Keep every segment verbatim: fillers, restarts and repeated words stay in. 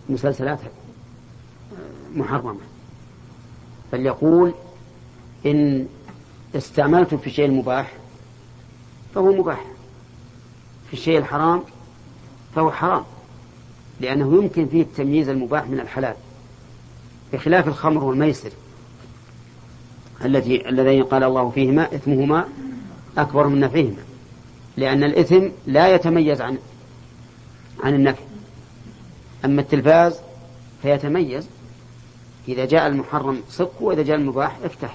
مسلسلات محرمة، بل يقول إن استعملت في الشيء المباح فهو مباح، في الشيء الحرام فهو حرام، لأنه يمكن فيه تمييز المباح من الحلال، بخلاف الخمر والميسر التي الذين قال الله فيهما إثمهما أكبر من نفعهما، لأن الإثم لا يتميز عن عن النفع. أما التلفاز فيتميز، إذا جاء المحرم صك وإذا جاء المباح افتح.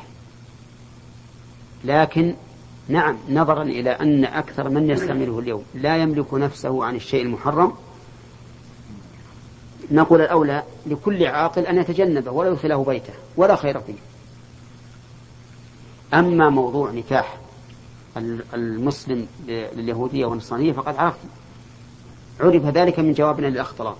لكن نعم، نظرا إلى أن أكثر من يستعمله اليوم لا يملك نفسه عن الشيء المحرم، نقول الأولى لكل عاقل أن يتجنبه ولا يدخله بيته ولا خير فيه. أما موضوع نكاح المسلم لليهودية والنصرانية فقد عرف عرف ذلك من جوابنا للأخ طلال،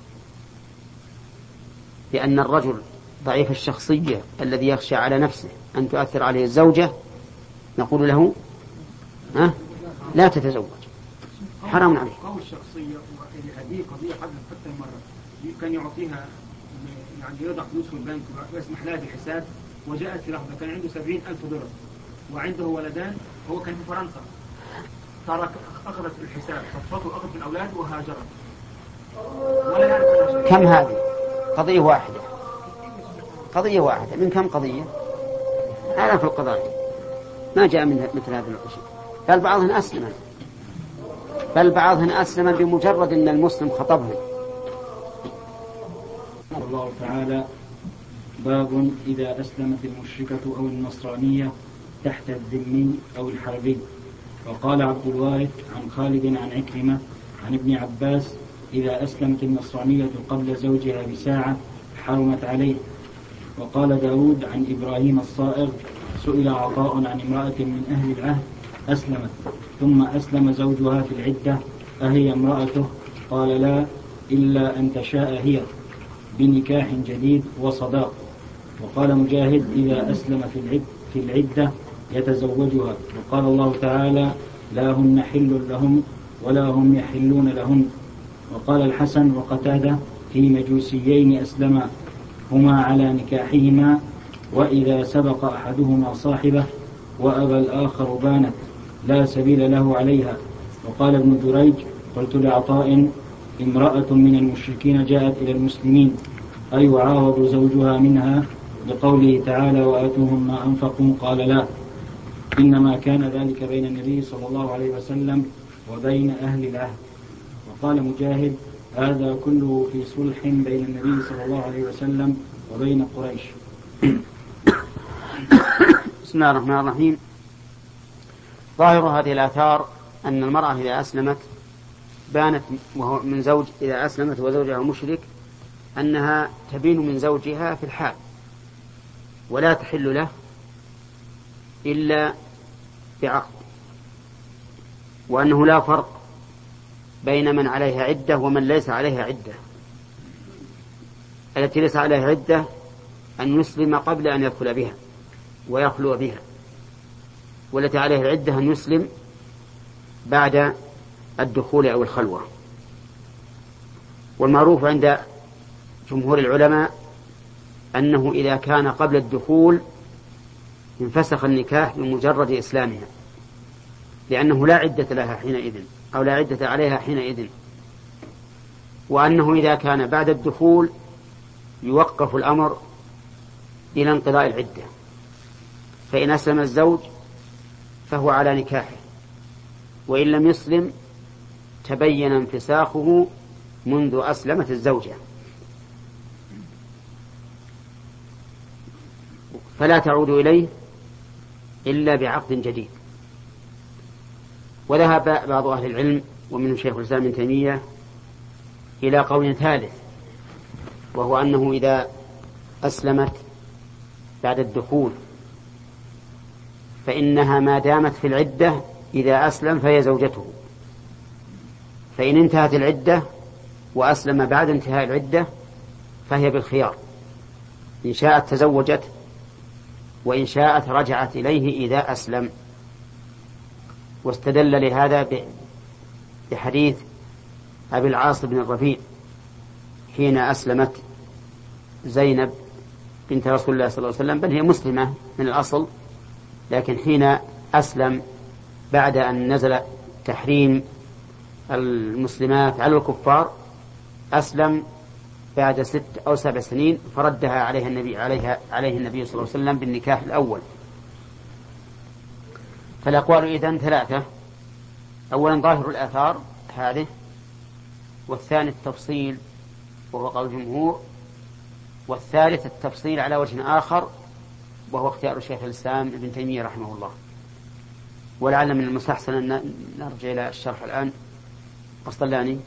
لأن الرجل ضعيف الشخصية الذي يخشى على نفسه أن تؤثر عليه الزوجة نقول له ها لا تتزوج، حرام عليك. قوي الشخصية هذه قضية حدثت أكثر من مرة، كان يعطيها يعني يضع فلوس في البنك ويسمح لها بالحساب، وجاءت في لحظة كان عنده سبعين ألف دولار وعنده ولدان، هو كان في فرنسا، ترك أخذت الحساب صفته وأخذت من الأولاد وهاجرت ولا يعرف. كم هذه؟ قضية واحدة، قضية واحدة من كم قضية؟ أعرف القضايا ما جاء من مثل هذا الشيء. بل بعضهن أسلم بل بعضهن أسلم بمجرد أن المسلم خطبهم. الله تعالى: باب إذا أسلمت المشركة أو النصرانية تحت الذمي أو الحربي. وقال عبد الوارث عن خالد عن عكرمة عن ابن عباس: إذا أسلمت النصرانية قبل زوجها بساعة حرمت عليه. وقال داود عن إبراهيم الصائغ: سئل عطاء عن امرأة من أهل العهد أسلمت ثم أسلم زوجها في العدة أهي امرأته؟ قال: لا، إلا أن تشاء هي بنكاح جديد وصداق. وقال مجاهد: إذا أسلم في العدة يتزوجها. وقال الله تعالى: لا هن حل لهم ولا هم يحلون لهن. وقال الحسن وقتادة: في مجوسيين أسلما هما على نكاحهما، وإذا سبق أحدهما صاحبه وأبى الآخر بانت لا سبيل له عليها. وقال ابن جريج: قلت لعطاء: امرأة من المشركين جاءت إلى المسلمين أي وعاوض زوجها منها لقوله تعالى: وآتوهم ما أنفقوا؟ قال: لا، إنما كان ذلك بين النبي صلى الله عليه وسلم وبين أهل العهد. وقال مجاهد: هذا كله في صلح بين النبي صلى الله عليه وسلم وبين قريش. بسم الله الرحمن الرحيم. ظاهر هذه الآثار أن المرأة إذا أسلمت بانت وهو من زوج إذا أسلمت وزوجها مشرك أنها تبين من زوجها في الحال ولا تحل له إلا بعقد، وأنه لا فرق بين من عليها عدة ومن ليس عليها عدة. التي ليس عليها عدة أن يسلم قبل أن يدخل بها ويخلو بها، والتي عليها العدة أن يسلم بعد الدخول أو الخلوة. والمعروف عند جمهور العلماء أنه إذا كان قبل الدخول انفسخ النكاح بمجرد إسلامها، لأنه لا عدة لها حينئذ أو لا عدة عليها حينئذ. وأنه إذا كان بعد الدخول يوقف الأمر إلى انقضاء العدة، فإن أسلم الزوج فهو على نكاحه، وإن لم يسلم تبين انفساخه منذ أسلمت الزوجة، فلا تعود إليه إلا بعقد جديد. وذهب بعض أهل العلم ومنهم شيخ الإسلام ابن تيمية إلى قول ثالث، وهو أنه إذا أسلمت بعد الدخول فإنها ما دامت في العدة إذا أسلم فهي زوجته، فإن انتهت العدة وأسلم بعد انتهاء العدة فهي بالخيار، إن شاءت تزوجت وإن شاءت رجعت إليه إذا أسلم. واستدل لهذا بحديث أبي العاص بن الربيع حين أسلمت زينب بنت رسول الله صلى الله عليه وسلم، بل هي مسلمة من الأصل، لكن حين أسلم بعد أن نزل تحريم المسلمات على الكفار أسلم بعد ست أو سبع سنين، فردها عليها النبي عليها عليه النبي صلى الله عليه وسلم بالنكاح الأول. فالأقوال إذن ثلاثة: أولا ظاهر الآثار هذه، والثاني التفصيل وهو قول الجمهور، والثالث التفصيل على وجه آخر وهو اختيار شيخ الإسلام ابن تيمية رحمه الله. ولعل من المستحسن أن نرجع إلى الشرح الآن. قسطلاني.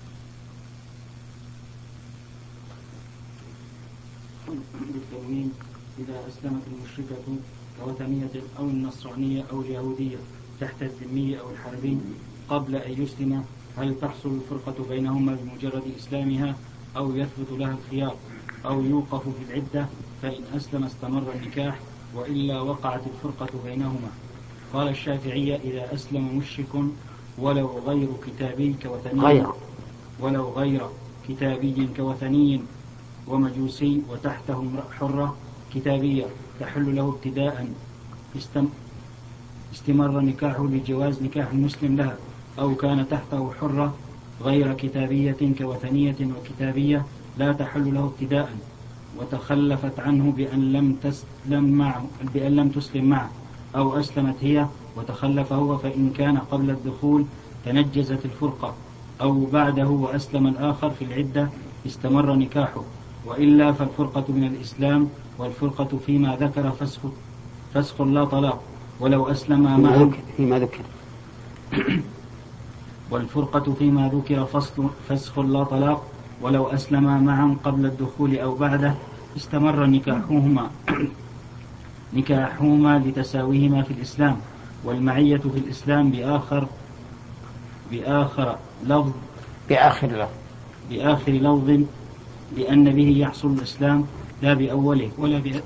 بالتنوين: إذا أسلمت المشركة كوثنية أو النصرانية أو اليهودية تحت الذمي أو الحربي قبل أن يسلم، هل تحصل الفرقة بينهما بمجرد إسلامها أو يثبت لها الخيار أو يوقف في العدة؟ فإن أسلم استمر النكاح، وإلا وقعت الفرقة بينهما. قال الشافعية: إذا أسلم مشرك ولو غير كتابي كوثني غير ولو غير كتابي كوثني ومجوسي وتحته حرة كتابية تحل له ابتداء استم استمر نكاحه لجواز نكاح المسلم لها، أو كان تحته حرة غير كتابية كوثنية وكتابية لا تحل له ابتداء وتخلفت عنه بأن لم تسلم معه بأن لم تسلم معه، أو أسلمت هي وتخلف هو، فإن كان قبل الدخول تنجزت الفرقة، أو بعده وأسلم الآخر في العدة استمر نكاحه، وإلا فالفرقة من الإسلام، والفرقة فيما ذكر فسخ فسخ لا طلاق ولو أسلم معه فيما ذكر والفرقة فيما ذكر فصل فسخ لا طلاق ولو أسلم معا قبل الدخول أو بعده استمر نكاحهما نكاحهما لتساويهما في الإسلام، والمعية في الإسلام بآخر بآخر لفظ بآخر لفظ بآخر لفظ لأن به يحصل الإسلام لا بأوله ولا ب...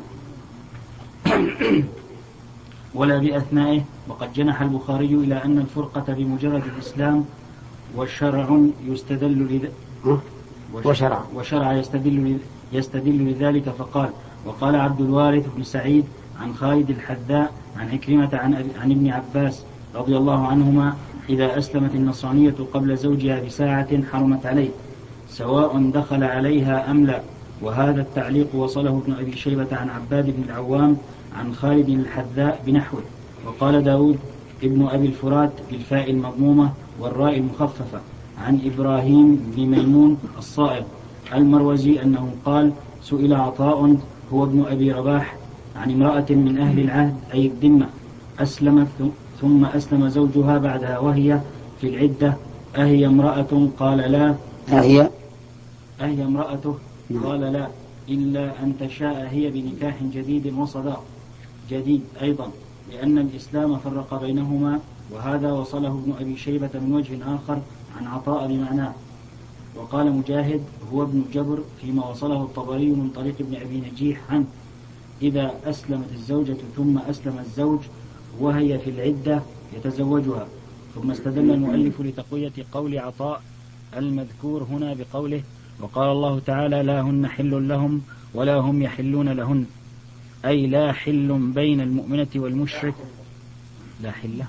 ولا بأثنائه. وقد جنح البخاري إلى أن الفرقة بمجرد الإسلام، والشرع يستدل لذ... وشرع وشرع يستدل يستدل لذلك، فقال: وقال عبد الوارث بن سعيد عن خالد الحذاء عن عكرمة عن, عن ابن عباس رضي الله عنهما: إذا أسلمت النصرانية قبل زوجها بساعة حرمت عليه، سواء دخل عليها أم لا. وهذا التعليق وصله ابن أبي شيبة عن عباد بن العوام عن خالد الحذاء بنحوه. وقال داود ابن أبي الفرات بالفاء المضمومة والراء المخففة عن إبراهيم بن ميمون الصائغ المروزي أنه قال: سئل عطاء هو ابن أبي رباح عن امرأة من أهل العهد أي الذمة أسلمت ثم أسلم زوجها بعدها وهي في العدة، أهي امرأة؟ قال: لا. أهي أهي امرأته؟ قال: لا، إلا أن تشاء هي بنكاح جديد وصداق جديد أيضا، لأن الإسلام فرق بينهما. وهذا وصله ابن أبي شيبة من وجه آخر عن عطاء بمعناه. وقال مجاهد هو ابن جبر فيما وصله الطبري من طريق ابن أبي نجيح عنه: إذا أسلمت الزوجة ثم أسلم الزوج وهي في العدة يتزوجها. ثم استدل المؤلف لتقوية قول عطاء المذكور هنا بقوله: وقال الله تعالى: لا هن حل لهم ولا هم يحلون لهن، أي لا حل بين المؤمنة والمشرك لا حل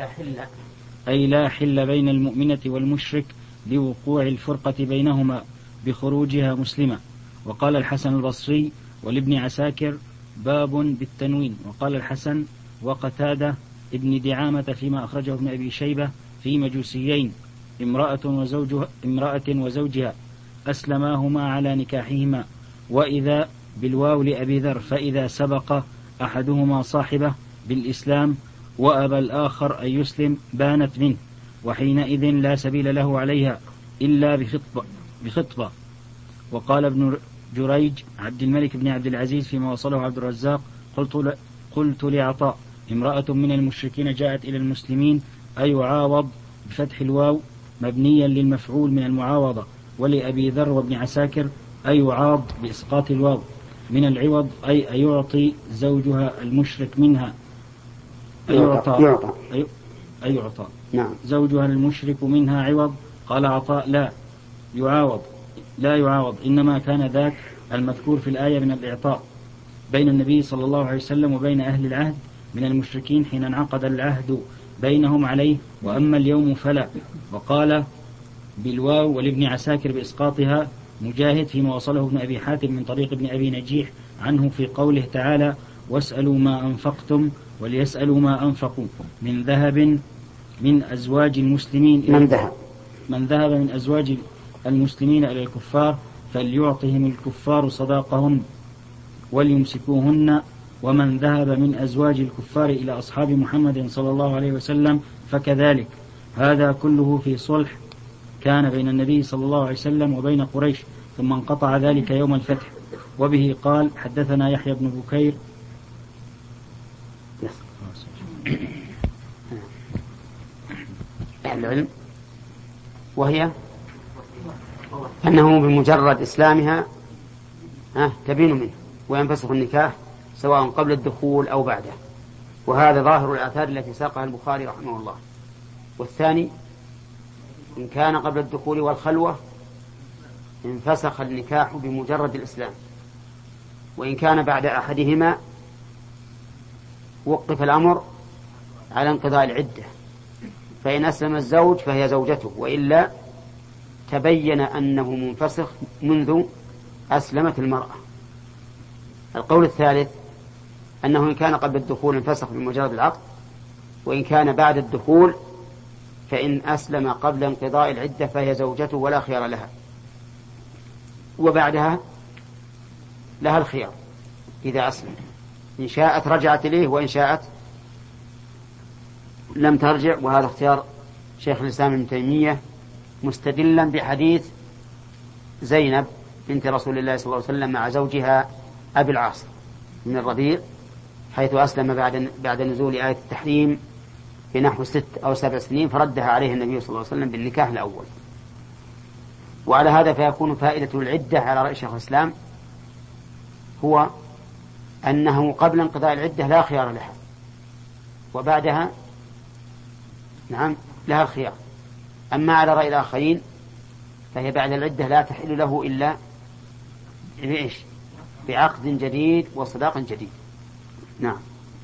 أي لا حل بين المؤمنة والمشرك لوقوع الفرقة بينهما بخروجها مسلمة. وقال الحسن البصري والابن عساكر باب بالتنوين. وقال الحسن وقتادة ابن دعامة فيما أخرجه ابن أبي شيبة في مجوسيين: امرأة وزوجها, امرأة وزوجها أسلماهما على نكاحهما. وإذا بالواو لأبي ذر، فإذا سبق أحدهما صاحبه بالإسلام وأبى الآخر أن يسلم بانت منه، وحينئذ لا سبيل له عليها إلا بخطبة, بخطبة. وقال ابن جريج عبد الملك بن عبد العزيز فيما وصله عبد الرزاق: قلت, قلت لعطاء: امرأة من المشركين جاءت إلى المسلمين أيعاوض بفتح الواو مبنيا للمفعول من المعاوضة. ولأبي ذر وابن عساكر أيعاض بإسقاط الواو من العوض، أي أيعطي زوجها المشرك منها أيعطى أيعطى نعم زوجها المشرك منها عوض. قال عطاء: لا، يعاوض لا يعاوض، إنما كان ذاك المذكور في الآية من الإعطاء بين النبي صلى الله عليه وسلم وبين أهل العهد من المشركين حين انعقد العهد بينهم عليه، وأما اليوم فلا. وقال بالواو ولابن عساكر بإسقاطها مجاهد فيما وصله ابن أبي حاتم من طريق ابن أبي نجيح عنه في قوله تعالى واسألوا ما أنفقتم وليسألوا ما أنفقوا من ذهب من أزواج المسلمين من ذهب من ذهب من أزواج المسلمين إلى الكفار فليعطهم الكفار صداقهن وليمسكوهن، ومن ذهب من أزواج الكفار إلى أصحاب محمد صلى الله عليه وسلم فكذلك. هذا كله في صلح كان بين النبي صلى الله عليه وسلم وبين قريش، ثم انقطع ذلك يوم الفتح. وبه قال حدثنا يحيى بن بكير العلم، وهي أنه بمجرد إسلامها تبين منه وينفسخ النكاح سواء قبل الدخول أو بعده، وهذا ظاهر الآثار التي ساقها البخاري رحمه الله. والثاني إن كان قبل الدخول والخلوة انفسخ النكاح بمجرد الإسلام، وإن كان بعد أحدهما وقف الأمر على انقضاء العدة، فإن أسلم الزوج فهي زوجته، وإلا تبين أنه منفسخ منذ أسلمت المرأة. القول الثالث أنه إن كان قبل الدخول انفسخ بمجرد العقد، وإن كان بعد الدخول فإن أسلم قبل انقضاء العدة فهي زوجته ولا خيار لها، وبعدها لها الخيار إذا أسلم، إن شاءت رجعت إليه وإن شاءت لم ترجع. وهذا اختيار شيخ الإسلام ابن تيمية مستدلا بحديث زينب بنت رسول الله صلى الله عليه وسلم مع زوجها أبي العاص من الربيع، حيث أسلم بعد بعد نزول آية التحريم بنحو ست أو سبع سنين، فردها عليه النبي صلى الله عليه وسلم بالنكاح الأول. وعلى هذا فيكون فائدة العدة على رأي شيخ الإسلام هو أنه قبل انقضاء العدة لا خيار لها، وبعدها نعم لها الخيار. أما على رأي الآخرين فهي بعد العدة لا تحل له إلا بإيش؟ بعقد جديد وصداق جديد. نعم.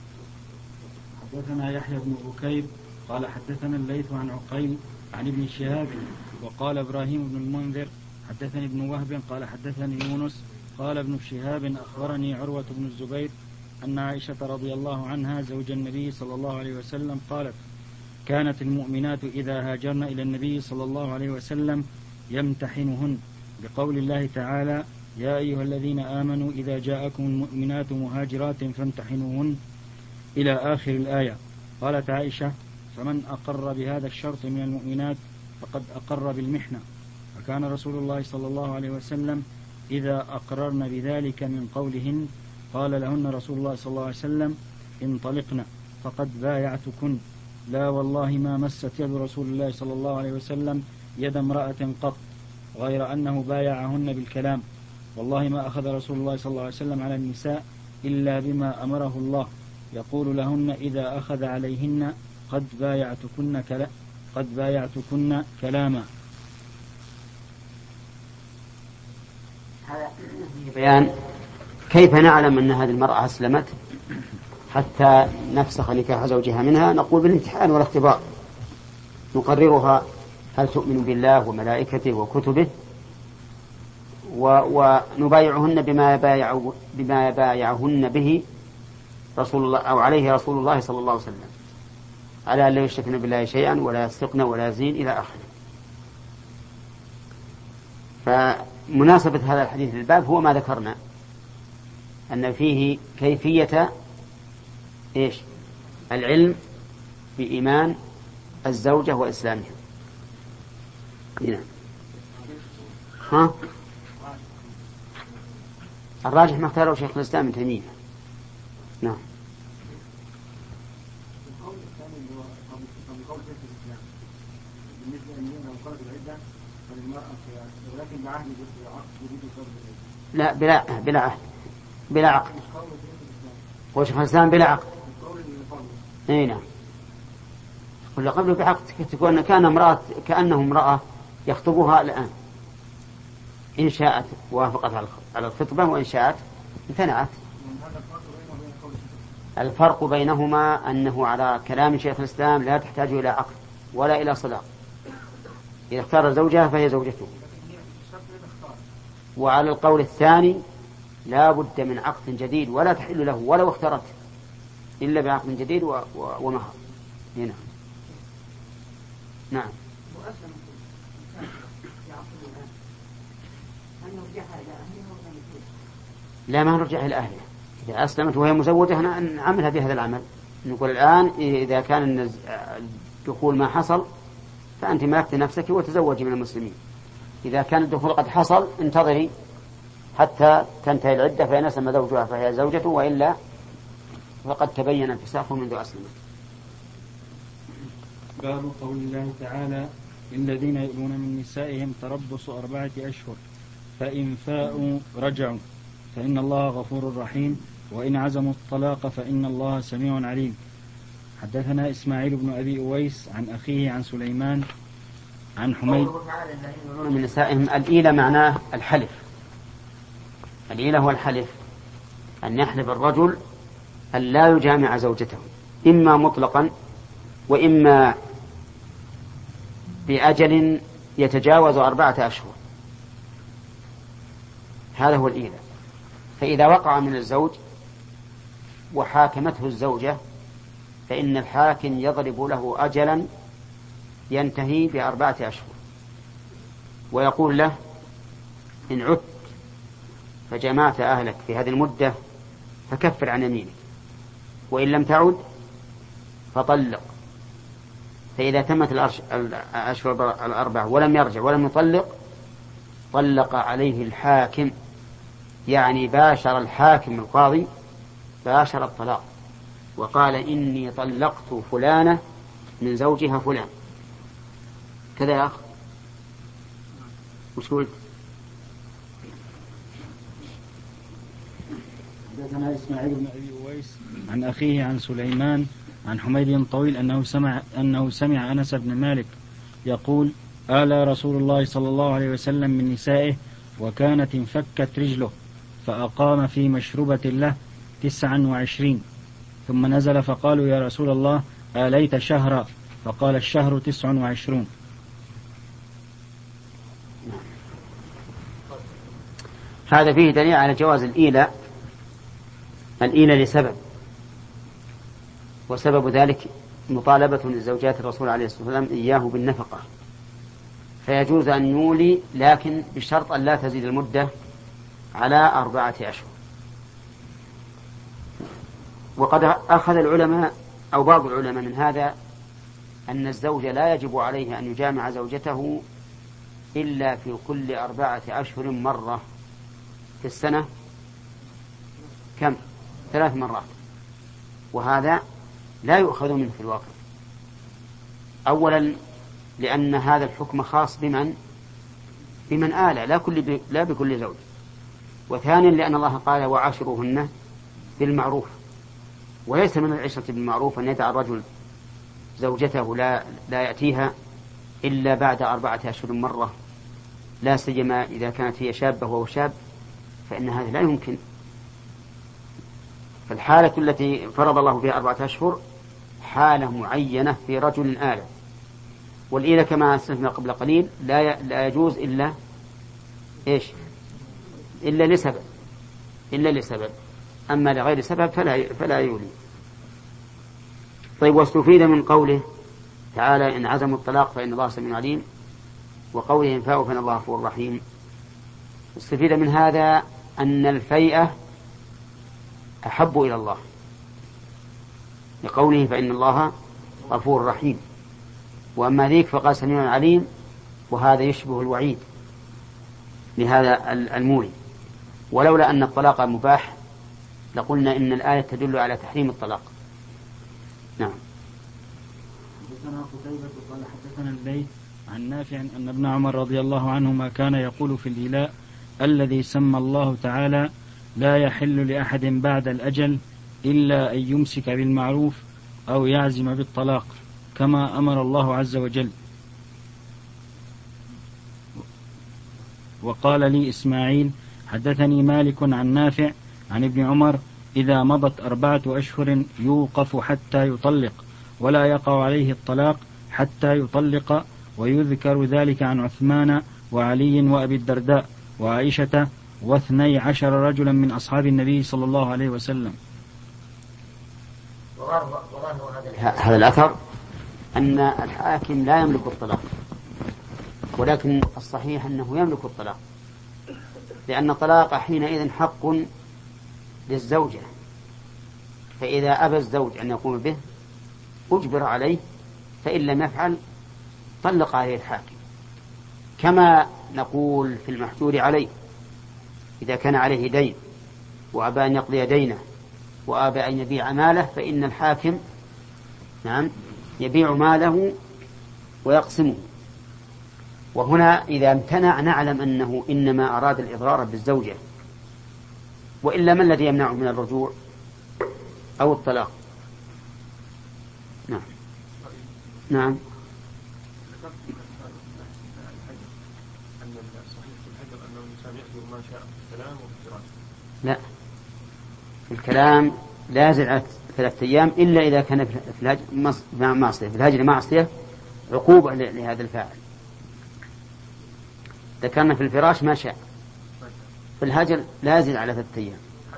حدثنا يحيى بن بكير قال حدثنا الليث عن عقيل عن ابن شهاب وقال إبراهيم بن المنذر حدثني ابن وهب قال حدثني يونس قال ابن شهاب أخبرني عروة بن الزبير أن عائشة رضي الله عنها زوج النبي صلى الله عليه وسلم قالت كانت المؤمنات إذا هاجرن إلى النبي صلى الله عليه وسلم يمتحنهن بقول الله تعالى يا أيها الذين آمنوا إذا جاءكم المؤمنات مهاجرات فامتحنوهن إلى آخر الآية. قالت عائشة فمن أقر بهذا الشرط من المؤمنات فقد أقر بالمحنة. وكان رسول الله صلى الله عليه وسلم إذا أقررن بذلك من قولهن قال لهن رسول الله صلى الله عليه وسلم انطلقن فقد بايعتكن. لا والله ما مست يد رسول الله صلى الله عليه وسلم يد امرأة قط غير أنه بايعهن بالكلام. والله ما أخذ رسول الله صلى الله عليه وسلم على النساء إلا بما أمره الله يقول لهن إذا أخذ عليهن قد بايعتكن كلا قد بايعتكن كلاما. هذا بيان كيف نعلم أن هذه المرأة أسلمت حتى نفسخ نكاح زوجها منها. نقول بالامتحان والاختبار، نقررها هل تؤمن بالله وملائكته وكتبه، ونبايعهن بما يبايع بما يبايعهن به رسول الله أو عليه رسول الله صلى الله عليه وسلم، على أن لا يشركن بالله شيئا ولا يسرقن ولا يزين إلى آخره. فمناسبة هذا الحديث للباب هو ما ذكرنا أن فيه كيفية إيش؟ العلم بإيمان الزوجة وإسلامها. نعم. ها؟ الراجح ما اختاره شيخ الإسلام ابن تيمية. نعم. لا بلا بلا عهد بلا عقد. وشيخ الإسلام بلا عقد. اي نعم. ولا قبله بعقد تكون كان امرأة كأنه امرأة يخطبها الآن إن شاءت وافقت على الخطبة وإن شاءت امتنعت. الفرق بينهما أنه على كلام شيخ الإسلام لا تحتاج إلى عقد ولا إلى صداق، إذا اختار زوجها فهي زوجته. وعلى القول الثاني لا بد من عقد جديد ولا تحل له ولو اخترت إلا بعقد جديد ومهر. هنا نعم. لا، ما نرجع إلى أهلها. إذا أسلمت وهي مزوجة نعملها بهذا العمل. نقول الآن إذا كان الدخول ما حصل فأنت ملكت نفسك وتزوجي من المسلمين. إذا كان الدخول قد حصل انتظري حتى تنتهي العدة، فإن أسلم زوجها فهي زوجته، وإلا فقد تبين انفساخه منذ أسلمت. باب قول الله تعالى: الذين يؤلون من نسائهم تربص أربعة أشهر فإن فاءوا رجعوا فإن الله غفور رحيم وإن عزموا الطلاق فإن الله سميع عليم. حدثنا إسماعيل بن أبي أويس عن أخيه عن سليمان عن حميد. من نسائهم الإيلة معناه الحلف. الإيلة هو الحلف، أن يحلف الرجل أن لا يجامع زوجته إما مطلقا وإما بأجل يتجاوز أربعة أشهر. هذا هو الإيلة. فإذا وقع من الزوج وحاكمته الزوجة فإن الحاكم يضرب له أجلا ينتهي بأربعة أشهر، ويقول له: إن عدت فجمعت أهلك في هذه المدة فكفر عن يمينك، وإن لم تعد فطلق. فإذا تمت الأشهر الأربعة ولم يرجع ولم يطلق طلق عليه الحاكم، يعني باشر الحاكم القاضي باشر الطلاق وقال: إني طلقت فلانة من زوجها فلان. كذا يا أخ؟ وش قلت؟ حدثنا إسماعيل بن أبي أويس عن أخيه عن سليمان عن حميد طويل أنه سمع أنه سمع أنس بن مالك يقول: آلى رسول الله صلى الله عليه وسلم من نسائه وكانت انفكت رجله فأقام في مشروبة له تسعا وعشرين، ثم نزل فقالوا: يا رسول الله آليت شهرا؟ فقال: الشهر تسع وعشرون. هذا فيه دليل على جواز الإيلة. الإيلة لسبب، وسبب ذلك مطالبة لزوجات الرسول عليه الصلاة والسلام إياه بالنفقة، فيجوز أن يولي لكن بشرط أن لا تزيد المدة على أربعة أشهر. وقد أخذ العلماء أو بعض العلماء من هذا أن الزوج لا يجب عليه أن يجامع زوجته إلا في كل أربعة أشهر مرة في السنة. كم؟ ثلاث مرات. وهذا لا يؤخذ منه في الواقع. أولا لأن هذا الحكم خاص بمن بمن آلى، لا, كل لا بكل زوج. وثانيا لأن الله قال: وعاشروهن بالمعروف. وليس من العشرة بالمعروف أن يدع الرجل زوجته لا, لا يأتيها إلا بعد أربعة أشهر مرة، لا سيما إذا كانت هي شابة وهو شاب، فإن هذا لا يمكن. فالحالة التي فرض الله فيها أربعة أشهر حالة معينة في رجل آلة. والإيلة كما أسلفنا قبل قليل لا لا يجوز إلا إيش؟ إلا لسبب إلا لسبب أما لغير سبب فلا فلا يولي. طيب، واستفيد من قوله تعالى: إن عزموا الطلاق فإن الله سميع عليم، وقوله: إن فاءوا فإن الله غفور رحيم. استفيد من هذا أن الفيئة أحب إلى الله، لقوله: فإن الله غفور رحيم. وأما ذيك فقال: سميع عليم، وهذا يشبه الوعيد لهذا المولي. ولولا أن الطلاق مباح لقلنا إن الآية تدل على تحريم الطلاق. نعم. حدثنا قتيبة قال حدثنا الليث عن نافع أن ابن عمر رضي الله عنهما كان يقول في الإيلاء الذي سمى الله تعالى: لا يحل لأحد بعد الأجل إلا أن يمسك بالمعروف أو يعزم بالطلاق كما أمر الله عز وجل. وقال لي إسماعيل حدثني مالك عن نافع عن ابن عمر إذا مضت أربعة أشهر يوقف حتى يطلق ولا يقع عليه الطلاق حتى يطلق، ويذكر ذلك عن عثمان وعلي وأبي الدرداء وعائشة واثني عشر رجلا من أصحاب النبي صلى الله عليه وسلم. هذا الأثر أن الحاكم لا يملك الطلاق، ولكن الصحيح أنه يملك الطلاق، لأن الطلاق حينئذ حق للزوجة، فإذا أبى الزوج أن يقوم به أجبر عليه، فإن لم يفعل طلق عليه الحاكم. كما نقول في المحجور عليه إذا كان عليه دين وأبى أن يقضي دينه وأبى أن يبيع ماله، فإن الحاكم نعم يبيع ماله ويقسمه. وهنا إذا امتنع نعلم أنه إنما أراد الإضرار بالزوجة، وإلا ما الذي يمنعه من الرجوع أو الطلاق؟ نعم نعم لا، الكلام لا يزيد على ثلاثة أيام إلا إذا كان في الهجر معصية، في الهجر معصية عقوبة لهذا الفاعل. ذكرنا في الفراش ما شاء، في الهجر لا يزيد على ثلاثة أيام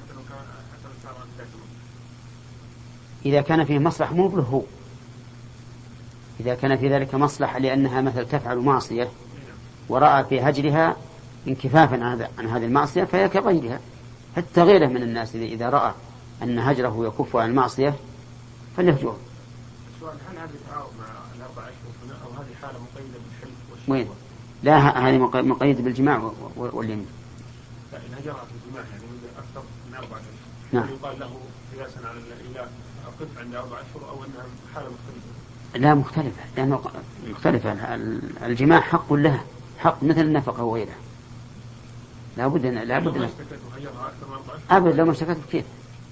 إذا كان فيه مصلحة مو له، إذا كان في ذلك مصلحة لأنها مثل تفعل معصية ورأى في هجرها انكفافا عن هذه المعصية فهي كغيرها. حتى غيره من الناس إذا رأى أن هجره يكف عن المعصية فليهجره. هل هذا التعاون مع الأربع أشهر أو هذه حالة مقيدة بالحلف والشهوة؟ وين؟ لا، هذه مقيدة بالجماع واليمين. لا، إن هجرها في الجماع يعني أكثر من أربعة أشهر. نعم. يقال له قياسا على الإله أقف عند أربع أشهر أو أنها حالة مختلفة؟ لا مختلفة، لأنه مختلفة. الجماع حق لها، حق مثل النفقة وغيرها. لا بد أن لا بد أن أبد لو ما اشتكت كيف؟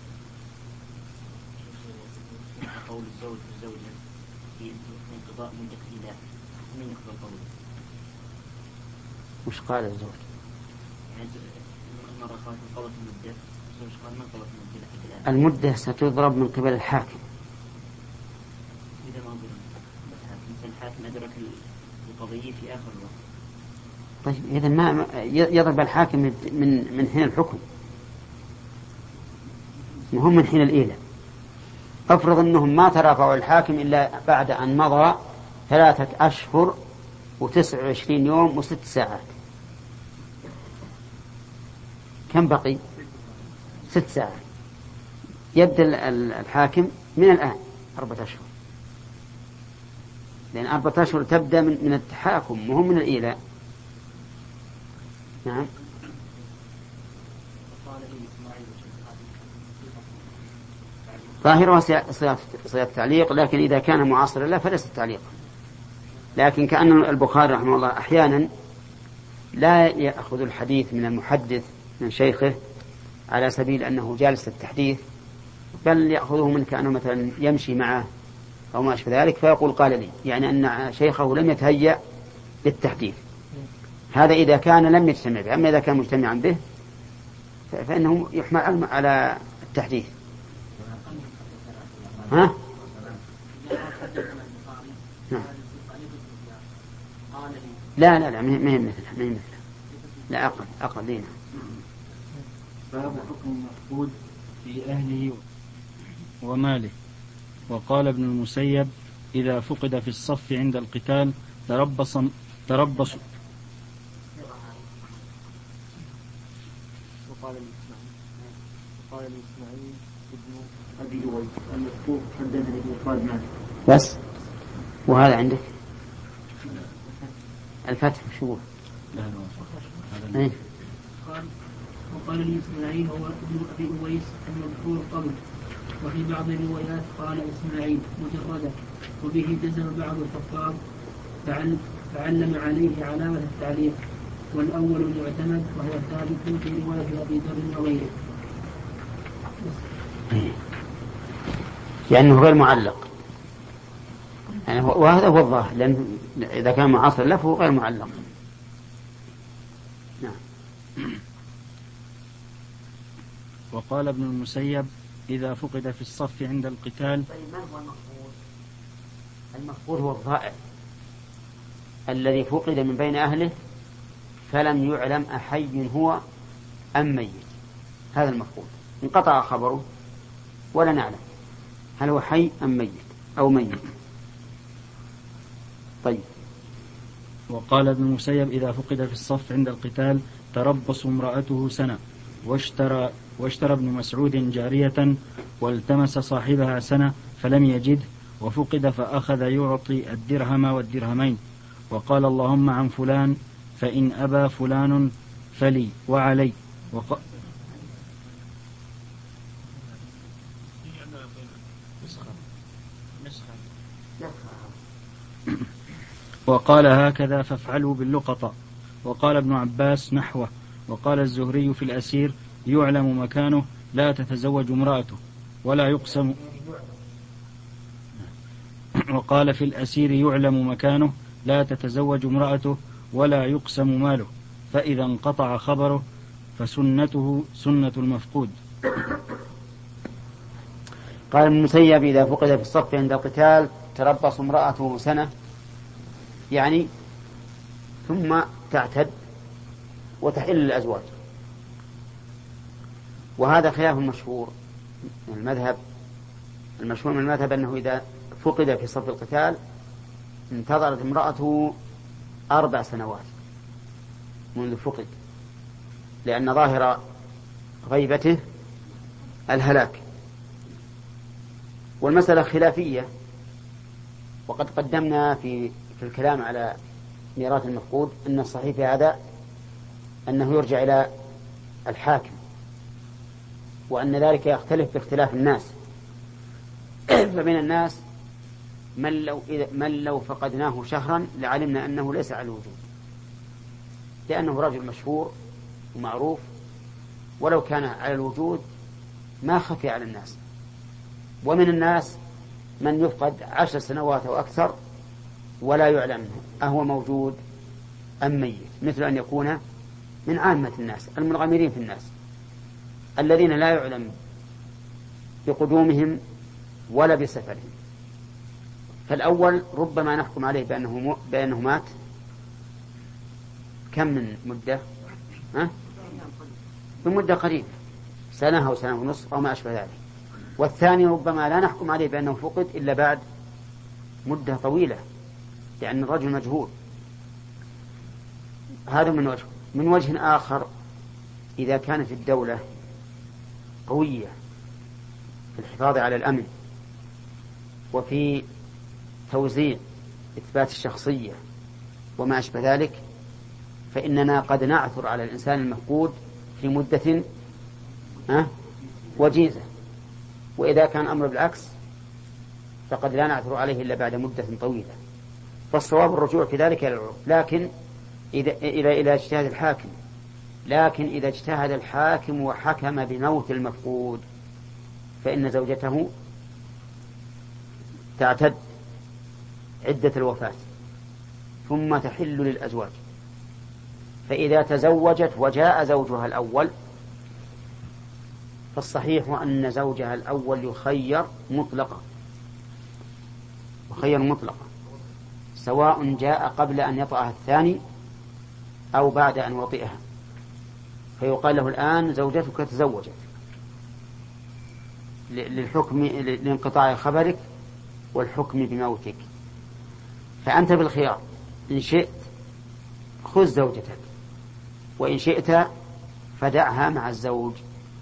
قول الزوج والزوجة في انقضاء مدة الإله من يقبل قوله؟ وش قال الزوج؟ يعني المرة قالت انقضت المدة، الزوج قال ما انقضت المدة. المدة ستضرب من قبل الحاكم. إذا ما ضرب مثل الحاكم أدرك القضية في آخر الوقت. طيب إذا ما يضرب الحاكم من من حين الحكم، وهم من حين الإيلة. أفرض أنهم ما ترافعوا الحاكم إلا بعد أن مضى ثلاثة أشهر وتسع وعشرين يوم وست ساعات. كم بقي؟ ست ساعات. يبدأ الحاكم من الآن أربعة أشهر، لأن أربعة أشهر تبدأ من, من التحاكم وهم من الإيلاء. نعم. ظاهرها صيغة التعليق، لكن إذا كان معاصرا لا فليس التعليق. لكن كأن البخاري رحمه الله أحيانا لا يأخذ الحديث من المحدث من شيخه على سبيل أنه جالس التحديث، بل يأخذه من كأنه مثلا يمشي معه أو ما أشبه ذلك، فيقول قال لي، يعني أن شيخه لم يتهيأ للتحديث. هذا إذا كان لم يجتمع به. أما إذا كان مجتمعا به فإنه يحمل على التحديث. ها؟ لا لا لا ما هي مثله، ما هي مثله. لا أقل أقل دينا. باب حكم المفقود في أهله وماله. وقال ابن المسيب إذا فقد في الصف عند القتال تربص تربص وقال الإسماعيل ابن أبي أويس المذكور حدثني بإفراد ماله. بس وهذا عندك الفتح شو؟ قال وقال الإسماعيل هو ابن أبي أويس المذكور قبل، وفي بعض الروايات قال إسماعيل مجردا، وبه جزم بعض الحفاظ فعلم عليه علامة التعليق، والأول المعتمد وهو ثابت في رواية أبي ذر وغيره، لأنه غير معلق. يعني وهذا هو الظاهر، لأن إذا كان معاصر له فهو غير معلق. نعم. وقال ابن المسيب إذا فقد في الصف عند القتال. طيب من هو المفقود؟ المفقود هو الضائع الذي فقد من بين أهله فلم يعلم أحي هو أم ميت، هذا المفقود انقطع خبره ولا نعلم هل هو حي أم ميت أو ميت. طيب. وقال ابن المسيب إذا فقد في الصف عند القتال تربص امرأته سنة، واشترى, واشترى ابن مسعود جارية والتمس صاحبها سنة فلم يجد، وفقد فأخذ يعطي الدرهم والدرهمين، وقال اللهم عن فلان فإن أبى فلان فلي وعلي. وق... وقال هكذا فافعلوا باللقطة. وقال ابن عباس نحوه. وقال الزهري في الأسير يعلم مكانه لا تتزوج امرأته ولا يقسم. وقال في الأسير يعلم مكانه لا تتزوج امرأته ولا يقسم ماله، فإذا انقطع خبره فسنته سنة المفقود. قال ابن المسيب إذا فقد في الصف عند القتال تربص امرأته سنة، يعني ثم تعتد وتحل الأزواج، وهذا خلاف المشهور من المذهب. المشهور من المذهب أنه إذا فقد في صف القتال انتظرت امرأته أربع سنوات منذ فقد، لأن ظاهر غيبته الهلاك. والمسألة خلافية، وقد قدمنا في في الكلام على ميراث المفقود أن الصحيح في هذا أنه يرجع إلى الحاكم، وأن ذلك يختلف باختلاف الناس. فمن الناس من لو, من لو فقدناه شهرا لعلمنا أنه ليس على الوجود، لأنه رجل مشهور ومعروف، ولو كان على الوجود ما خفي على الناس. ومن الناس من يفقد عشر سنوات أو أكثر ولا يعلم أهو موجود أم ميت، مثل أن يكون من عامة الناس المنغمرين في الناس الذين لا يعلم بقدومهم ولا بسفرهم. فالأول ربما نحكم عليه بأنه, بأنه مات كم من مدة، ها؟ بمدة قريبة، سنة أو سنة ونصف أو ما أشبه ذلك. والثاني ربما لا نحكم عليه بأنه فقد إلا بعد مدة طويلة، لأن الرجل مجهول. هذا من وجه. من وجه آخر، إذا كانت الدولة قوية في الحفاظ على الأمن وفي توزيع إثبات الشخصية وما أشبه ذلك، فإننا قد نعثر على الإنسان المفقود في مدة أه وجيزة. وإذا كان أمر بالعكس فقد لا نعثر عليه إلا بعد مدة طويلة. فالصواب الرجوع في ذلك إلى العرف، لكن إذا إلى إلى اجتهاد الحاكم. لكن إذا اجتهد الحاكم وحكم بموت المفقود فإن زوجته تعتد عدة الوفاة ثم تحل للأزواج. فإذا تزوجت وجاء زوجها الأول فالصحيح أن زوجها الأول يخير مطلقا، يخير مطلقا، سواء جاء قبل أن يطأها الثاني أو بعد أن وطئها. فيقال له الآن زوجتك تزوجت للحكم لانقطاع خبرك والحكم بموتك، فأنت بالخيار، إن شئت خذ زوجتك، وإن شئت فدعها مع الزوج.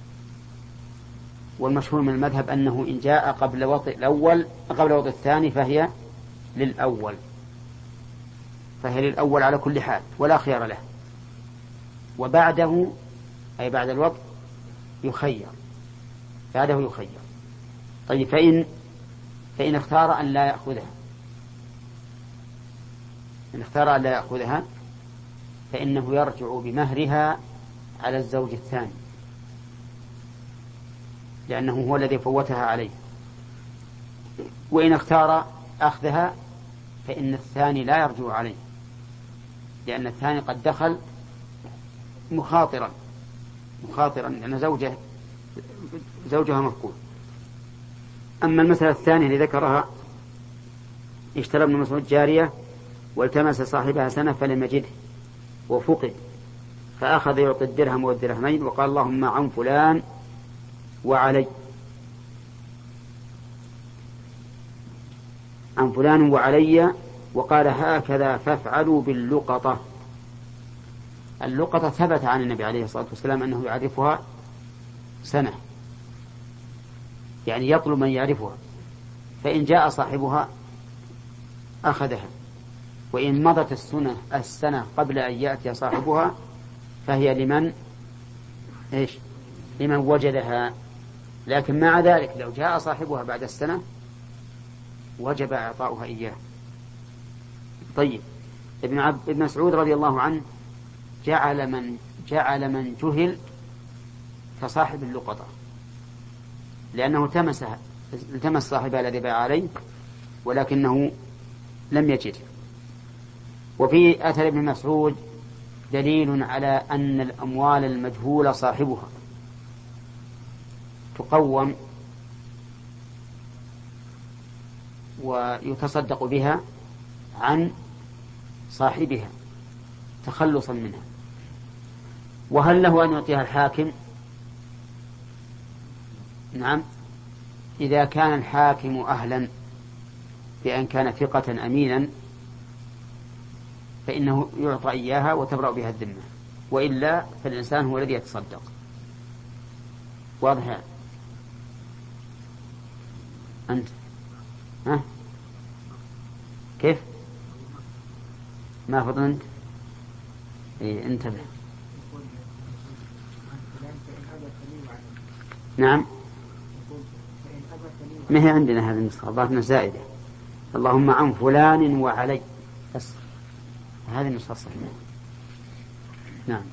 والمشهور من المذهب أنه إن جاء قبل وطئ الأول قبل وطئ الثاني فهي للأول، فهي للأول على كل حال ولا خيار له. وبعده أي بعد الوطئ يخير، بعده يخير. طيب فإن فإن اختار أن لا يأخذها إن اختار أن لا يأخذها فإنه يرجع بمهرها على الزوج الثاني، لأنه هو الذي فوتها عليه. وإن اختار أخذها فإن الثاني لا يرجع عليه، لأن الثاني قد دخل مخاطرا مخاطرا لأن زوجه زوجها مفقود. أما المسألة الثانية اللي ذكرها اشترى ابن مسعود جارية والتمس صاحبها سنة فلم يجده وفقد، فأخذ يعطي الدرهم والدرهمين وقال اللهم عن فلان وعلي عن فلان وعلي، وقال هكذا فافعلوا باللقطة. اللقطة ثبت عن النبي عليه الصلاة والسلام أنه يعرفها سنة، يعني يطلب من يعرفها، فإن جاء صاحبها أخذها، وإن مضت السنة السنة قبل أن يأتي صاحبها فهي لمن إيش لمن وجدها. لكن مع ذلك لو جاء صاحبها بعد السنة وجب إعطاؤها إياه. طيب، ابن عبد ابن مسعود رضي الله عنه جعل من جعل من جهل كصاحب اللقطة، لأنه التمس التمس صاحبها الذي باع عليه ولكنه لم يجد. وفي أثر ابن مسعود دليل على أن الأموال المجهول صاحبها تقوم ويتصدق بها عن صاحبها تخلصا منها. وهل له أن يعطيها الحاكم؟ نعم، إذا كان الحاكم أهلا بأن كان ثقة أمينا فإنه يعطى إياها وتبرأ بها الذمة، وإلا فالإنسان هو الذي يتصدق. واضح أنت؟ ها؟ كيف؟ ما فضلت؟ إيه، انتبه. نعم، ما هي عندنا هذه النسخة، ضافنا زائدة اللهم عن فلان وعلي بس، هذه النسخة الصحيحة. نعم.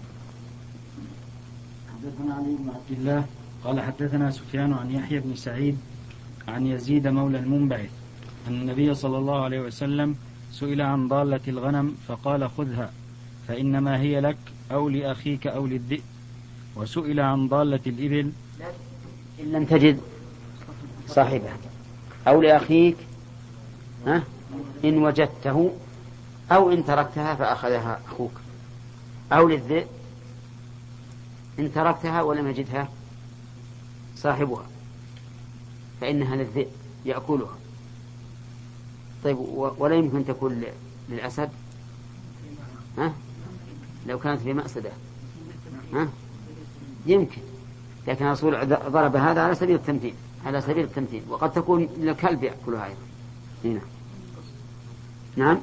حدثنا علي بن عبد الله قال حدثنا سفيان عن يحيى بن سعيد عن يزيد مولى المنبعث أن النبي صلى الله عليه وسلم سئل عن ضالة الغنم فقال خذها فإنما هي لك أو لأخيك أو للذئب، وسئل عن ضالة الإبل إن لم تجد صاحبها، أو لأخيك ها إن وجدته، أو إن تركتها فأخذها أخوك، أو للذئب إن تركتها ولم يجدها صاحبها فإنها للذئب يأكلها. طيب، ولا يمكن تكون للأسد؟ ها؟ لو كانت في مأسدة ها؟ يمكن، لكن الرسول ضرب هذا على سبيل التمثيل على سبيل التمثيل وقد تكون للكلب يأكلها أيضا. هنا نعم،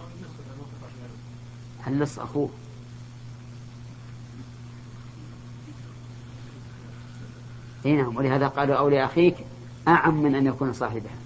هلص أخوه. هنا ولهذا قالوا أولي أخيك أعم من أن يكون صاحبها.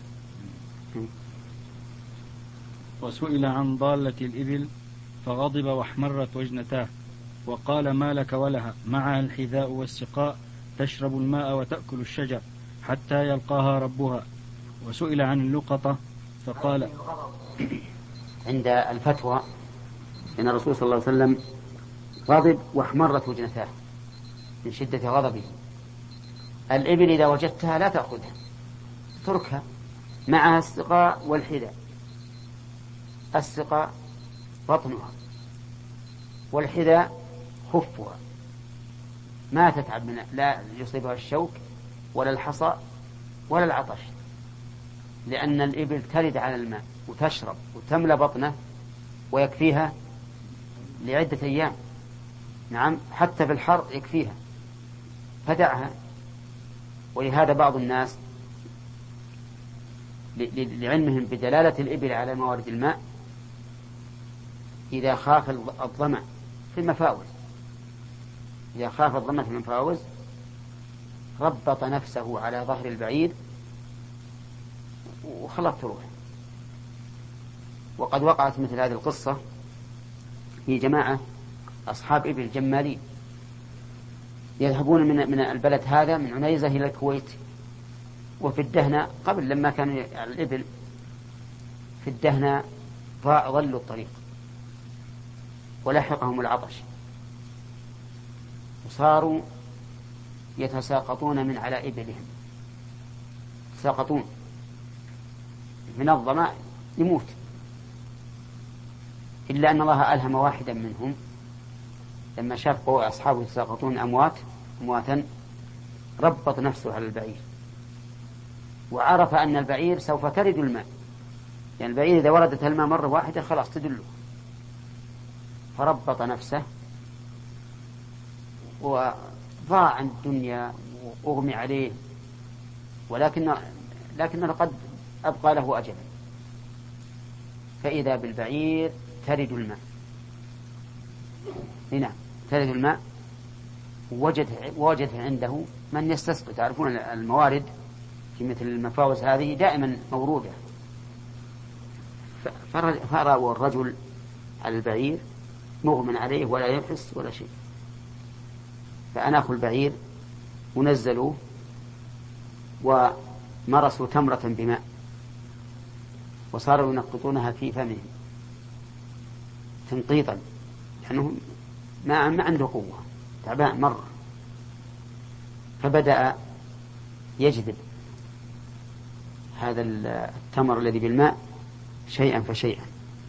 وسئل عن ضالة الإبل فغضب واحمرت وجنتاه وقال ما لك ولها معها الحذاء والسقاء تشرب الماء وتأكل الشجر حتى يلقاها ربها. وسئل عن اللقطة فقال عند الفتوى إن الرسول صلى الله عليه وسلم غضب واحمرت وجنتاه من شدة غضبه. الإبل إذا وجدتها لا تأخذها، تركها، معها السقاء والحذاء. السقاء بطنها والحذاء خفها، ما تتعب من لا يصيبها الشوك ولا الحصى ولا العطش، لأن الإبل ترد على الماء وتشرب وتملى بطنه ويكفيها لعدة أيام. نعم، حتى في الحر يكفيها فدعها. ولهذا بعض الناس لعلمهم بدلالة الإبل على موارد الماء إذا خاف الظمأ في المفاوز إذا خاف الظمأ في المفاوز ربط نفسه على ظهر البعير وخلط تروح. وقد وقعت مثل هذه القصة في جماعة أصحاب إبل جمالين يذهبون من من البلد هذا من عنيزة إلى الكويت، وفي الدهنة قبل لما كان الإبل في الدهنة ضلوا الطريق ولحقهم العطش، وصاروا يتساقطون من على إبلهم، يتساقطون من الظمأ يموت، إلا أن الله ألهم واحدا منهم لما شاف أصحابه يتساقطون أموات أمواتا ربط نفسه على البعير، وعرف أن البعير سوف ترد الماء، يعني البعير إذا وردت الماء مرة واحدة خلاص تدله، فربط نفسه وضاع عن الدنيا وأغمي عليه، ولكن لكن قد أبقى له أجل، فإذا بالبعير ترد الماء، هنا ترد الماء، وجد وجد عنده من يستسقي. تعرفون الموارد في مثل المفاوز هذه دائما موروده، فرأوا الرجل على البعير مغمى عليه ولا يحس ولا شيء، فأناخوا البعير ونزلوه ومرسوا تمرة بماء وصاروا ينقطونها في فمهم تنقيطا، لأنه ما ما عنده قوة، تعبان مرة، فبدأ يجذب هذا التمر الذي بالماء شيئا فشيئا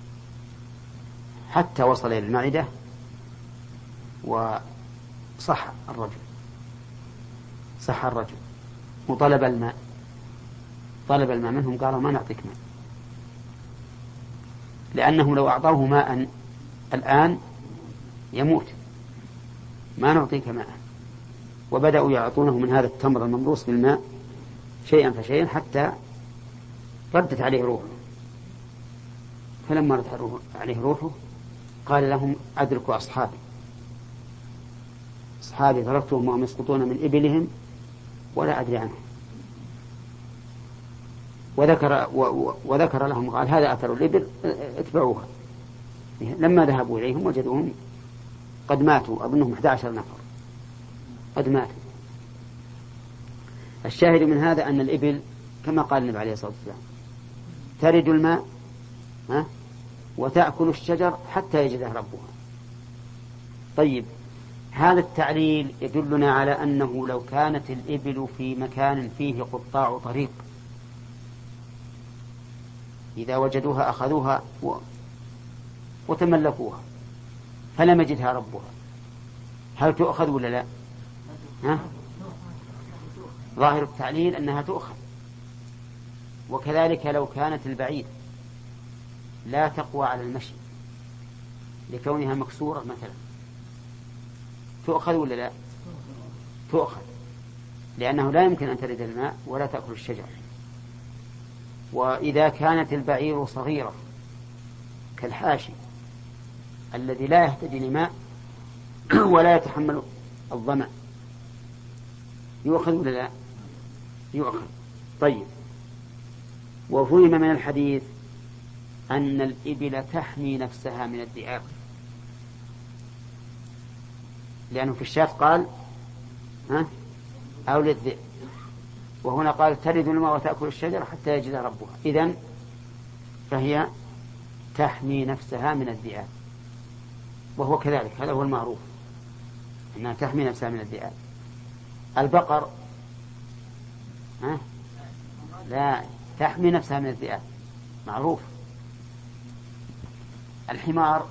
حتى وصل إلى المعدة وصح الرجل صح الرجل وطلب الماء طلب الماء منهم، قالوا ما نعطيك ماء، لأنه لو أعطوه ماء الآن يموت، ما نعطيك ماء. وبدأوا يعطونه من هذا التمر الممروس بالماء شيئا فشيئا حتى ردت عليه روحه، فلما ردت عليه روحه قال لهم أدركوا أصحابي أصحابي تركتهم وهم يسقطون من إبلهم ولا أدري عنهم، وذكر, وذكر لهم قال هذا أثر الإبل اتبعوها. لما ذهبوا إليهم وجدوهم قد ماتوا، أظنهم أحد عشر نفر قد ماتوا. الشاهد من هذا أن الإبل كما قال النبي عليه الصلاة والسلام ترد الماء ها وتأكل الشجر حتى يجده ربها. طيب، هذا التعليل يدلنا على أنه لو كانت الإبل في مكان فيه قطاع طريق إذا وجدوها أخذوها و... وتملكوها فلم يجدها ربها، هل تؤخذ ولا لا؟ ها؟ ظاهر التعليل أنها تؤخذ. وكذلك لو كانت البعير لا تقوى على المشي لكونها مكسورة مثلا تؤخذ ولا لا؟ تؤخذ، لأنه لا يمكن أن ترد الماء ولا تأكل الشجر. وإذا كانت البعير صغيرة كالحاشي الذي لا يحتاج لماء ولا يتحمل الظمأ يؤخذ ولا لا؟ يؤخذ. طيب، وفهم من الحديث أن الإبل تحمي نفسها من الذئاب، لأنه في الشاة قال ها أو للذئب، وهنا قال ترد الماء وتأكل الشجر حتى يجد ربها، إذن فهي تحمي نفسها من الذئاب، وهو كذلك، هذا هو المعروف أنها تحمي نفسها من الذئاب. البقر ها لا تحمي نفسها من الذئاب، معروف. الحمار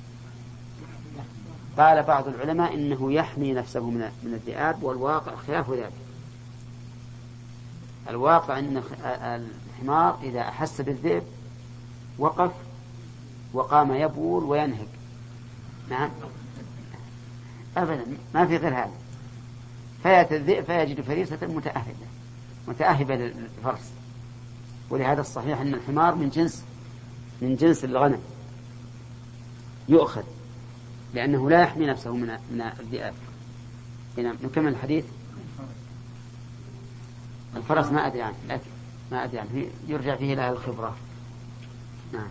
قال بعض العلماء إنه يحمي نفسه من الذئاب، والواقع خلاف ذلك. الواقع أن الحمار إذا أحس بالذئب وقف وقام يبول وينهق. نعم أبدا، ما في غير هذا. فيأتي الذئب فيجد فريسة متأهبة متأهبة للفرس. ولهذا الصحيح أن الحمار من جنس من جنس الغنم يؤخذ، لأنه لا يحمي نفسه من من الذئاب. هنا نكمل الحديث. الفرس ما أدري عنه، لكن ما أدري عنه يرجع فيه إلى الخبرة. نعم.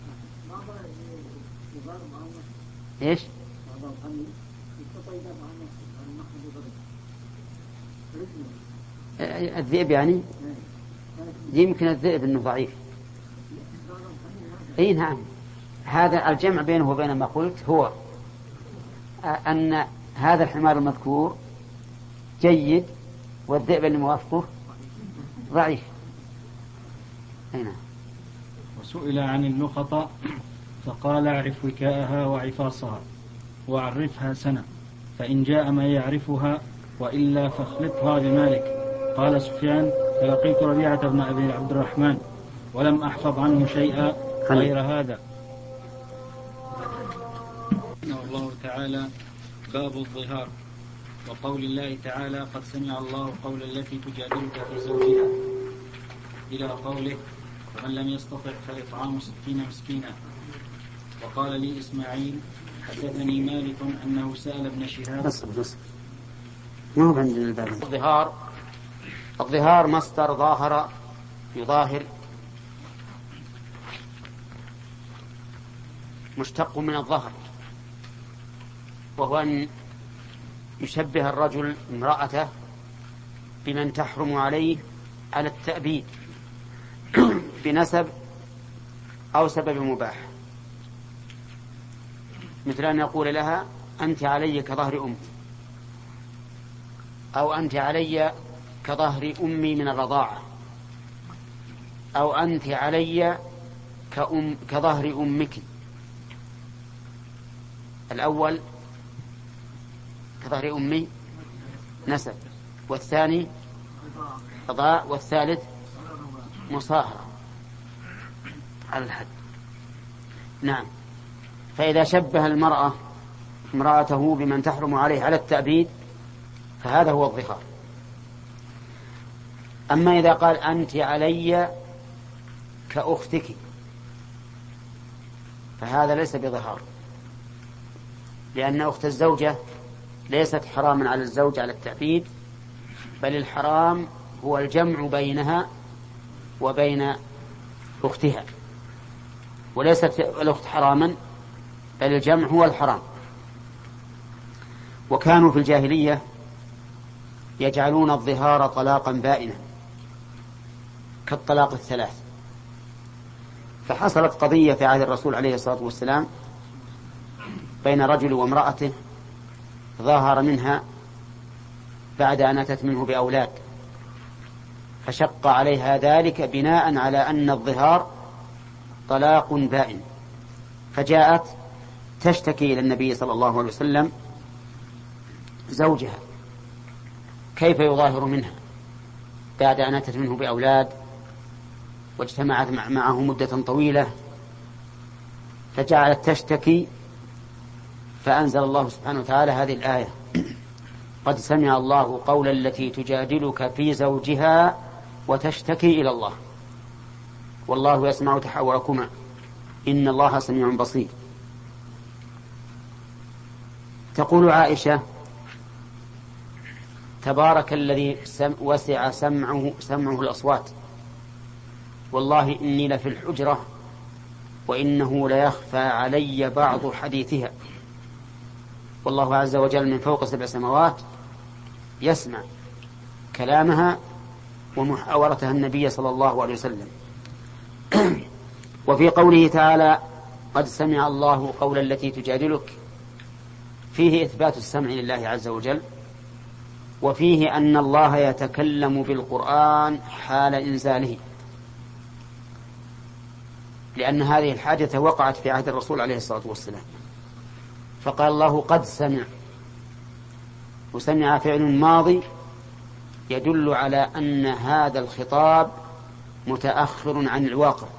إيش؟ الذئب يعني يمكن الذئب إنه ضعيف. إيه نعم، هذا الجمع بينه وبين ما قلت هو أن هذا الحمار المذكور جيد والذئب اللي موافقه ضعيف. هنا. وسئل عن اللقطة فقال اعرف وكاءها وعفاصها وعرفها سنة، فإن جاء ما يعرفها وإلا فاخلطها بمالك. قال سفيان فلقيت ربيعة بن أبي عبد الرحمن ولم أحفظ عنه شيئا غير هذا. الله تعالى باب الظهار. وقول الله تعالى قد سمع الله قول التي تجادلك في زوجها إلى قوله ومن لم يستطع فإطعام ستين مسكينا. وقال لي إسماعيل حدثني مالك أنه سأل ابن شهاب. ما هو عندنا الباب. الظهار الظهار مصدر ظاهر يظاهر، مشتق من الظهر، وهو أن يشبه الرجل امرأته بمن تحرم عليه على التأبيد بنسب أو سبب مباح، مثل أن يقول لها أنت علي كظهر أمي، أو أنت علي كظهر أمي من الرضاعة، أو أنت علي كأم كظهر أمك. الأول كظهر أمي نسب، والثاني رضاء، والثالث مصاهرة على الحد. نعم. فإذا شبه المرأة امرأته بمن تحرم عليه على التأبيد فهذا هو الظهار. أما إذا قال أنت علي كأختك فهذا ليس بظهار، لأن أخت الزوجة ليست حراما على الزوج على التأبيد، بل الحرام هو الجمع بينها وبين أختها، وليست الأخت حراما بل الجمع هو الحرام. وكانوا في الجاهلية يجعلون الظهار طلاقا بائنا كالطلاق الثلاث. فحصلت قضية في عهد الرسول عليه الصلاة والسلام بين رجل وامرأته ظاهر منها بعد أن أتت منه بأولاد، فشق عليها ذلك بناء على أن الظهار طلاق بائن، فجاءت تشتكي إلى النبي صلى الله عليه وسلم زوجها كيف يظاهر منها بعد أن أتت منه بأولاد واجتمعت معه مدة طويلة، فجعلت تشتكي، فأنزل الله سبحانه وتعالى هذه الآية قد سمع الله قول التي تجادلك في زوجها وتشتكي إلى الله والله يسمع تحاوركما إن الله سميع بصير. تقول عائشة تبارك الذي وسع سمعه, سمعه الأصوات، والله إني لفي الحجرة وإنه ليخفى علي بعض حديثها، والله عز وجل من فوق سبع سماوات يسمع كلامها ومحاورتها النبي صلى الله عليه وسلم. وفي قوله تعالى قد سمع الله قول التي تجادلك فيه إثبات السمع لله عز وجل، وفيه أن الله يتكلم بالقرآن حال إنزاله، لأن هذه الحادثة وقعت في عهد الرسول عليه الصلاة والسلام، فقال الله قد سمع، وسمع فعل ماضي يدل على أن هذا الخطاب متأخر عن الواقع،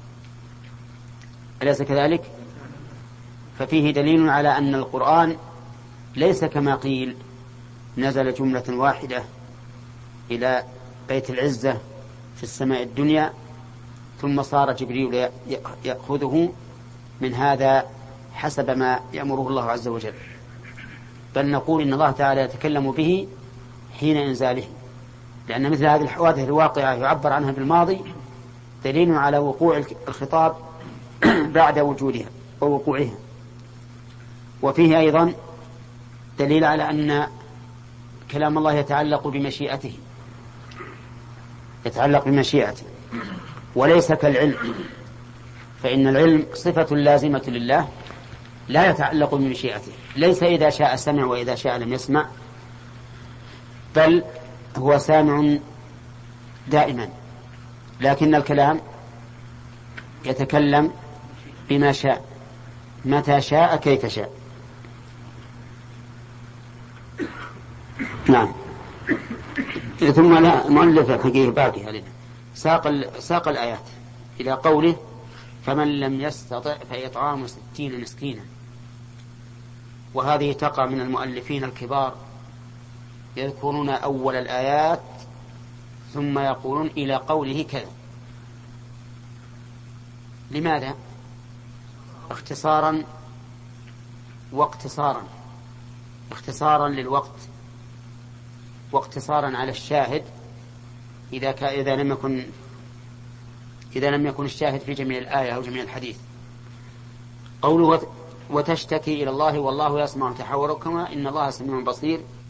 أليس كذلك؟ ففيه دليل على أن القرآن ليس كما قيل نزل جملة واحدة إلى بيت العزة في السماء الدنيا ثم صار جبريل يأخذه من هذا حسب ما يأمره الله عز وجل، بل نقول إن الله تعالى يتكلم به حين إنزاله، لأن مثل هذه الحوادث الواقعة يعبر عنها بالماضي دليل على وقوع الخطاب بعد وجودها ووقوعها. وفيه أيضا دليل على أن كلام الله يتعلق بمشيئته يتعلق بمشيئته وليس كالعلم، فإن العلم صفة لازمة لله لا يتعلق بمشيئته، ليس إذا شاء سمع وإذا شاء لم يسمع، بل هو سامع دائما، لكن الكلام يتكلم بما شاء متى شاء كيف شاء. نعم. ثم لا مؤلف الحقيقة باقي علينا ساق, ساق الآيات إلى قوله فمن لم يستطع فإطعام ستين مسكينا، وهذه تقع من المؤلفين الكبار يذكرون أول الآيات ثم يقولون إلى قوله كذا. لماذا؟ اختصارا واقتصارا، اختصارا للوقت واقتصارا على الشاهد إذا ك... إذا لم يكن إذا لم يكن الشاهد في جميع الآية أو جميع الحديث. قوله وتشتكي إلى الله والله يسمع تحاوركما إن الله سميع بصير،